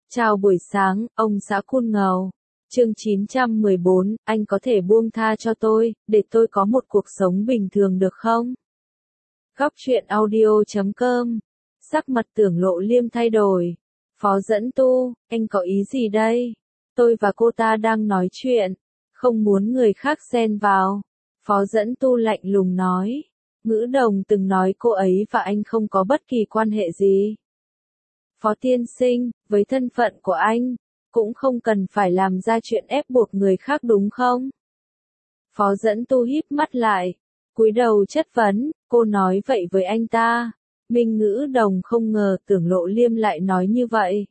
Chào buổi sáng, ông xã Kun Ngầu. Chương 914, anh có thể buông tha cho tôi, để tôi có một cuộc sống bình thường được không? Góc truyện audio.com. Sắc mặt Tưởng Lộ Liêm thay đổi. Phó Dẫn Tu, anh có ý gì đây? Tôi và cô ta đang nói chuyện, không muốn người khác xen vào. Phó Dẫn Tu lạnh lùng nói. Ngữ Đồng từng nói cô ấy và anh không có bất kỳ quan hệ gì. Phó tiên sinh, với thân phận của anh, cũng không cần phải làm ra chuyện ép buộc người khác đúng không? Phó Dẫn Tu híp mắt lại, cúi đầu chất vấn, cô nói vậy với anh ta. Minh Ngữ Đồng không ngờ Tưởng Lộ Liêm lại nói như vậy.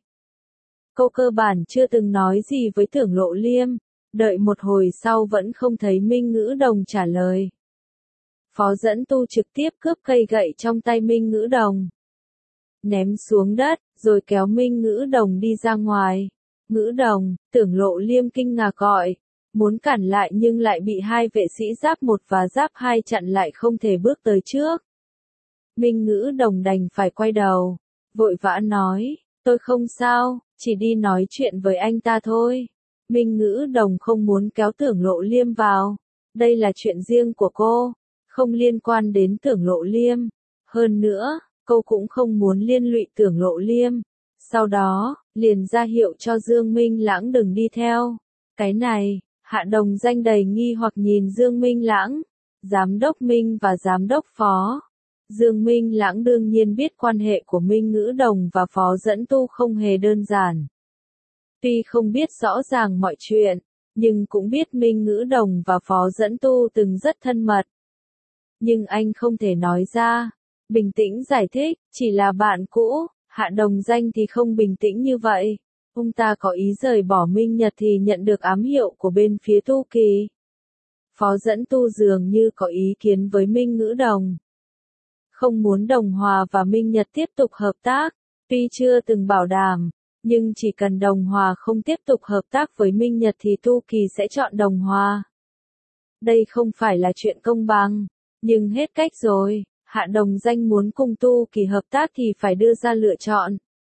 Cô cơ bản chưa từng nói gì với Tưởng Lộ Liêm, đợi một hồi sau vẫn không thấy Minh Ngữ Đồng trả lời. Phó Dẫn Tu trực tiếp cướp cây gậy trong tay Minh Ngữ Đồng, ném xuống đất, rồi kéo Minh Ngữ Đồng đi ra ngoài. Ngữ Đồng, Tưởng Lộ Liêm kinh ngạc gọi, muốn cản lại nhưng lại bị hai vệ sĩ giáp 1 và giáp 2 chặn lại không thể bước tới trước. Minh Ngữ Đồng đành phải quay đầu, vội vã nói, tôi không sao, chỉ đi nói chuyện với anh ta thôi. Minh Ngữ Đồng không muốn kéo Tưởng Lộ Liêm vào, đây là chuyện riêng của cô, không liên quan đến Tưởng Lộ Liêm. Hơn nữa, cô cũng không muốn liên lụy Tưởng Lộ Liêm. Sau đó, liền ra hiệu cho Dương Minh Lãng đừng đi theo. Cái này, Hạ Đồng Danh đầy nghi hoặc nhìn Dương Minh Lãng, Giám đốc Minh và Giám đốc Phó. Dương Minh Lãng đương nhiên biết quan hệ của Minh Ngữ Đồng và Phó Dẫn Tu không hề đơn giản. Tuy không biết rõ ràng mọi chuyện, nhưng cũng biết Minh Ngữ Đồng và Phó Dẫn Tu từng rất thân mật. Nhưng anh không thể nói ra. Bình tĩnh giải thích, chỉ là bạn cũ. Hạ Đồng Danh thì không bình tĩnh như vậy. Ông ta có ý rời bỏ Minh Nhật thì nhận được ám hiệu của bên phía Tu Kỳ. Phó Dẫn Tu dường như có ý kiến với Minh Ngữ Đồng, không muốn Đồng Hòa và Minh Nhật tiếp tục hợp tác. Tuy chưa từng bảo đảm, nhưng chỉ cần Đồng Hòa không tiếp tục hợp tác với Minh Nhật thì Tu Kỳ sẽ chọn Đồng Hòa. Đây không phải là chuyện công bằng, nhưng hết cách rồi. Hạ Đồng Danh muốn cùng Tu Kỳ hợp tác thì phải đưa ra lựa chọn,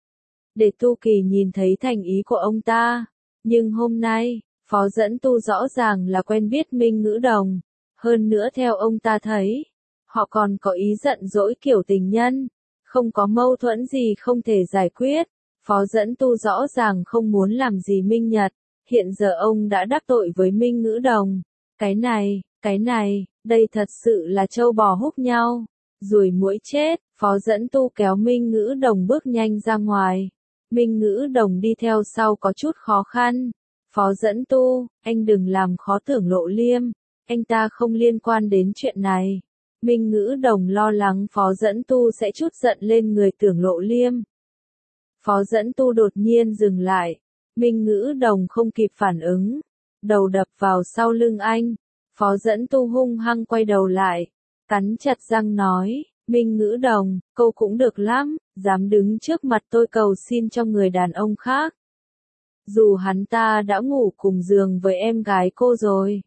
để Tu Kỳ nhìn thấy thành ý của ông ta. Nhưng hôm nay, Phó Dẫn Tu rõ ràng là quen biết Minh Ngữ Đồng. Hơn nữa theo ông ta thấy, họ còn có ý giận dỗi kiểu tình nhân, không có mâu thuẫn gì không thể giải quyết. Phó Dẫn Tu rõ ràng không muốn làm gì Minh Nhật, hiện giờ ông đã đắc tội với Minh Ngữ Đồng. Cái này, đây thật sự là trâu bò húc nhau. Ruồi muỗi chết. Phó Dẫn Tu kéo Minh Ngữ Đồng bước nhanh ra ngoài. Minh Ngữ Đồng đi theo sau có chút khó khăn. Phó Dẫn Tu, anh đừng làm khó Tưởng Lộ Liêm, anh ta không liên quan đến chuyện này. Minh Ngữ Đồng lo lắng Phó Dẫn Tu sẽ trút giận lên người Tưởng Lộ Liêm. Phó Dẫn Tu đột nhiên dừng lại. Minh Ngữ Đồng không kịp phản ứng, đầu đập vào sau lưng anh. Phó Dẫn Tu hung hăng quay đầu lại, cắn chặt răng nói, Minh Ngữ Đồng, cô cũng được lắm, dám đứng trước mặt tôi cầu xin cho người đàn ông khác. Dù hắn ta đã ngủ cùng giường với em gái cô rồi,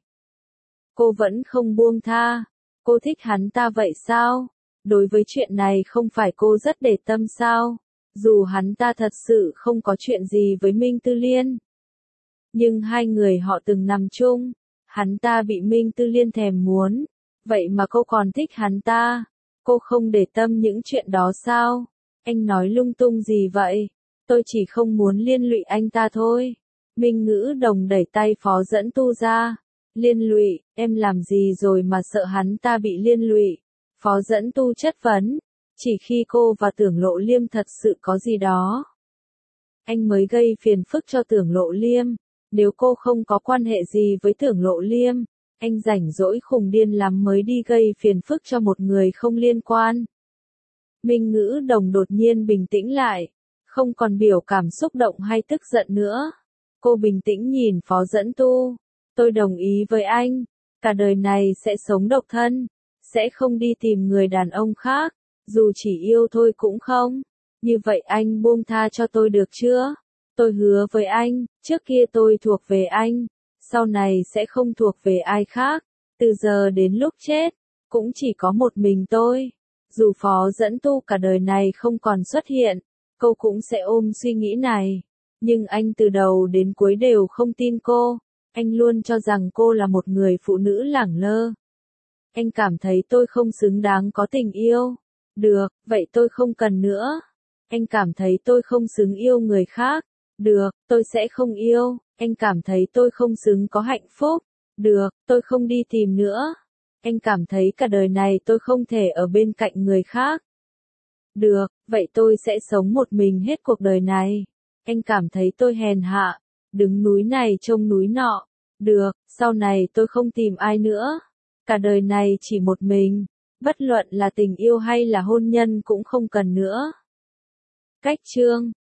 cô vẫn không buông tha. Cô thích hắn ta vậy sao? Đối với chuyện này không phải cô rất để tâm sao? Dù hắn ta thật sự không có chuyện gì với Minh Tư Liên, nhưng hai người họ từng nằm chung, hắn ta bị Minh Tư Liên thèm muốn. Vậy mà cô còn thích hắn ta, cô không để tâm những chuyện đó sao? Anh nói lung tung gì vậy? Tôi chỉ không muốn liên lụy anh ta thôi. Minh Ngữ Đồng đẩy tay Phó Dẫn Tu ra. Liên lụy, em làm gì rồi mà sợ hắn ta bị liên lụy? Phó Dẫn Tu chất vấn. Chỉ khi cô và Tưởng Lộ Liêm thật sự có gì đó, anh mới gây phiền phức cho Tưởng Lộ Liêm. Nếu cô không có quan hệ gì với Tưởng Lộ Liêm, anh rảnh rỗi khùng điên lắm mới đi gây phiền phức cho một người không liên quan. Minh Ngữ Đồng đột nhiên bình tĩnh lại, không còn biểu cảm xúc động hay tức giận nữa. Cô bình tĩnh nhìn Phó Dẫn Tu. Tôi đồng ý với anh, cả đời này sẽ sống độc thân, sẽ không đi tìm người đàn ông khác, dù chỉ yêu thôi cũng không. Như vậy anh buông tha cho tôi được chưa? Tôi hứa với anh, trước kia tôi thuộc về anh, sau này sẽ không thuộc về ai khác. Từ giờ đến lúc chết, cũng chỉ có một mình tôi. Dù Phó Dẫn Tu cả đời này không còn xuất hiện, cô cũng sẽ ôm suy nghĩ này. Nhưng anh từ đầu đến cuối đều không tin cô. Anh luôn cho rằng cô là một người phụ nữ lẳng lơ. Anh cảm thấy tôi không xứng đáng có tình yêu. Được, vậy tôi không cần nữa. Anh cảm thấy tôi không xứng yêu người khác. Được, tôi sẽ không yêu. Anh cảm thấy tôi không xứng có hạnh phúc. Được, tôi không đi tìm nữa. Anh cảm thấy cả đời này tôi không thể ở bên cạnh người khác. Được, vậy tôi sẽ sống một mình hết cuộc đời này. Anh cảm thấy tôi hèn hạ, đứng núi này trông núi nọ. Được, sau này tôi không tìm ai nữa. Cả đời này chỉ một mình, bất luận là tình yêu hay là hôn nhân cũng không cần nữa. Cách chương